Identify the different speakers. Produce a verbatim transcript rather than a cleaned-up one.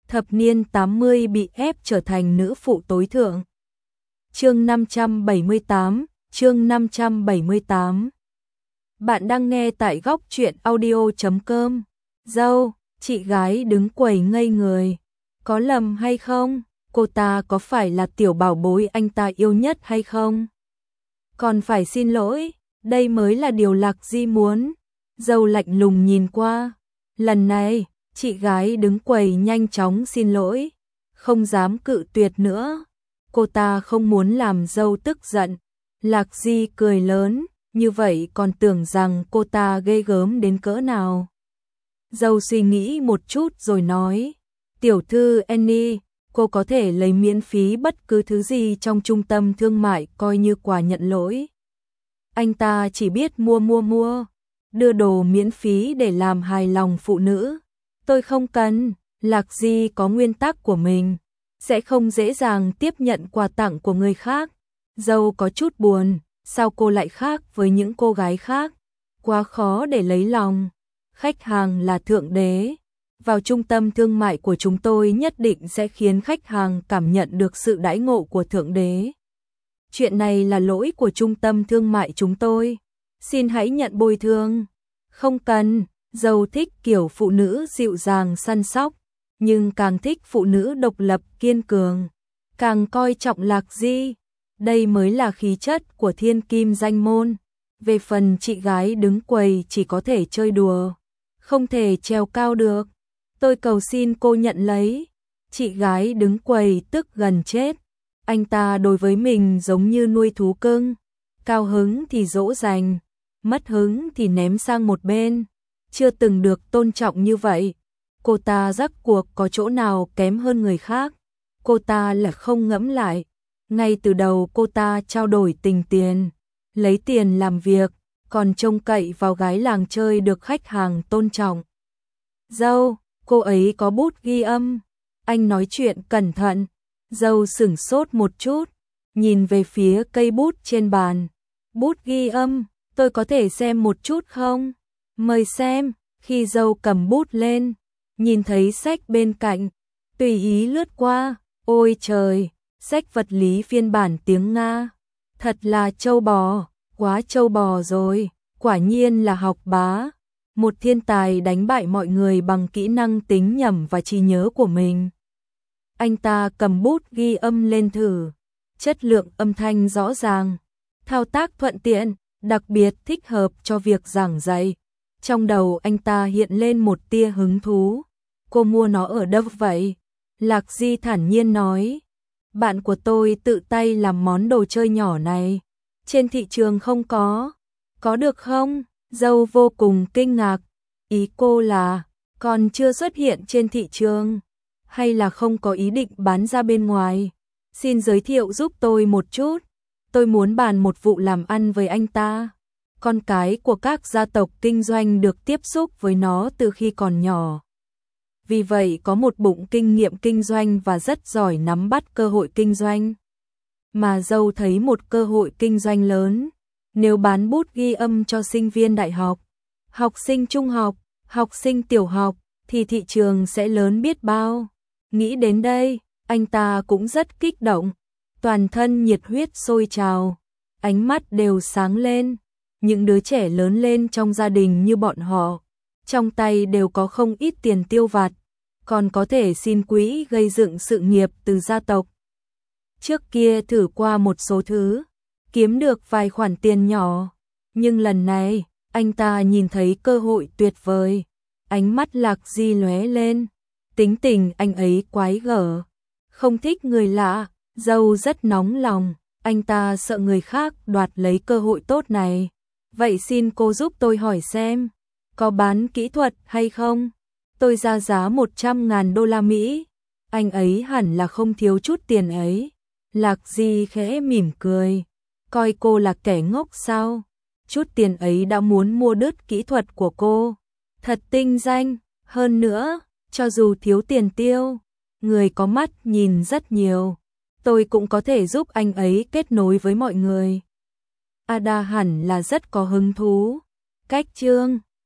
Speaker 1: thập niên tám mươi bị ép trở thành nữ phụ tối thượng. Chương năm trăm bảy mươi tám, chương năm trăm bảy mươi tám. Bạn đang nghe tại góc truyện audio chấm com. Dâu, chị gái đứng quầy ngây người. Có lầm hay không? Cô ta có phải là tiểu bảo bối anh ta yêu nhất hay không? Còn phải xin lỗi, đây mới là điều Lạc Di muốn. Dâu lạnh lùng nhìn qua. Lần này, chị gái đứng quầy nhanh chóng xin lỗi, không dám cự tuyệt nữa. Cô ta không muốn làm dâu tức giận. Lạc Di cười lớn, như vậy còn tưởng rằng cô ta ghê gớm đến cỡ nào. Dâu suy nghĩ một chút rồi nói, tiểu thư Annie, cô có thể lấy miễn phí bất cứ thứ gì trong trung tâm thương mại coi như quà nhận lỗi. Anh ta chỉ biết mua mua mua, đưa đồ miễn phí để làm hài lòng phụ nữ. Tôi không cần. Lạc Di có nguyên tắc của mình, sẽ không dễ dàng tiếp nhận quà tặng của người khác. Dâu có chút buồn, sao cô lại khác với những cô gái khác? Quá khó để lấy lòng. Khách hàng là thượng đế. Vào trung tâm thương mại của chúng tôi nhất định sẽ khiến khách hàng cảm nhận được sự đãi ngộ của thượng đế. Chuyện này là lỗi của trung tâm thương mại chúng tôi. Xin hãy nhận bồi thường. Không cần. Dâu thích kiểu phụ nữ dịu dàng săn sóc, nhưng càng thích phụ nữ độc lập kiên cường, càng coi trọng Lạc Di. Đây mới là khí chất của thiên kim danh môn. Về phần chị gái đứng quầy chỉ có thể chơi đùa, không thể trèo cao được. Tôi cầu xin cô nhận lấy. Chị gái đứng quầy tức gần chết. Anh ta đối với mình giống như nuôi thú cưng, cao hứng thì dỗ dành, mất hứng thì ném sang một bên. Chưa từng được tôn trọng như vậy. Cô ta rắc cuộc có chỗ nào kém hơn người khác. Cô ta là không ngẫm lại. Ngay từ đầu cô ta trao đổi tình tiền, lấy tiền làm việc, còn trông cậy vào gái làng chơi được khách hàng tôn trọng. Dâu, cô ấy có bút ghi âm. Anh nói chuyện cẩn thận. Dâu sửng sốt một chút, nhìn về phía cây bút trên bàn. Bút ghi âm, tôi có thể xem một chút không? Mời xem. Khi dâu cầm bút lên, nhìn thấy sách bên cạnh, tùy ý lướt qua. Ôi trời, sách vật lý phiên bản tiếng Nga. Thật là trâu bò, quá trâu bò rồi. Quả nhiên là học bá, một thiên tài đánh bại mọi người bằng kỹ năng tính nhẩm và trí nhớ của mình. Anh ta cầm bút ghi âm lên thử, chất lượng âm thanh rõ ràng, thao tác thuận tiện, đặc biệt thích hợp cho việc giảng dạy. Trong đầu anh ta hiện lên một tia hứng thú. Cô mua nó ở đâu vậy? Lạc Di thản nhiên nói, bạn của tôi tự tay làm món đồ chơi nhỏ này, trên thị trường không có. Có được không? Dâu vô cùng kinh ngạc. Ý cô là còn chưa xuất hiện trên thị trường, hay là không có ý định bán ra bên ngoài? Xin giới thiệu giúp tôi một chút. Tôi muốn bàn một vụ làm ăn với anh ta. Con cái của các gia tộc kinh doanh được tiếp xúc với nó từ khi còn nhỏ. Vì vậy có một bụng kinh nghiệm kinh doanh và rất giỏi nắm bắt cơ hội kinh doanh. Mà dâu thấy một cơ hội kinh doanh lớn. Nếu bán bút ghi âm cho sinh viên đại học, học sinh trung học, học sinh tiểu học, thì thị trường sẽ lớn biết bao. Nghĩ đến đây, anh ta cũng rất kích động. Toàn thân nhiệt huyết sôi trào, ánh mắt đều sáng lên. Những đứa trẻ lớn lên trong gia đình như bọn họ, trong tay đều có không ít tiền tiêu vặt, còn có thể xin quỹ gây dựng sự nghiệp từ gia tộc. Trước kia thử qua một số thứ, kiếm được vài khoản tiền nhỏ, nhưng lần này, anh ta nhìn thấy cơ hội tuyệt vời. Ánh mắt Lạc Di lóe lên, tính tình anh ấy quái gở, không thích người lạ, dâu rất nóng lòng, anh ta sợ người khác đoạt lấy cơ hội tốt này. Vậy xin cô giúp tôi hỏi xem, có bán kỹ thuật hay không? Tôi ra giá một trăm ngàn đô la Mỹ. Anh ấy hẳn là không thiếu chút tiền ấy. Lạc Di khẽ mỉm cười. Coi cô là kẻ ngốc sao? Chút tiền ấy đã muốn mua đứt kỹ thuật của cô. Thật tinh danh. Hơn nữa, cho dù thiếu tiền tiêu, người có mắt nhìn rất nhiều. Tôi cũng có thể giúp anh ấy kết nối với mọi người. Ada hẳn là rất có hứng thú. Cách chương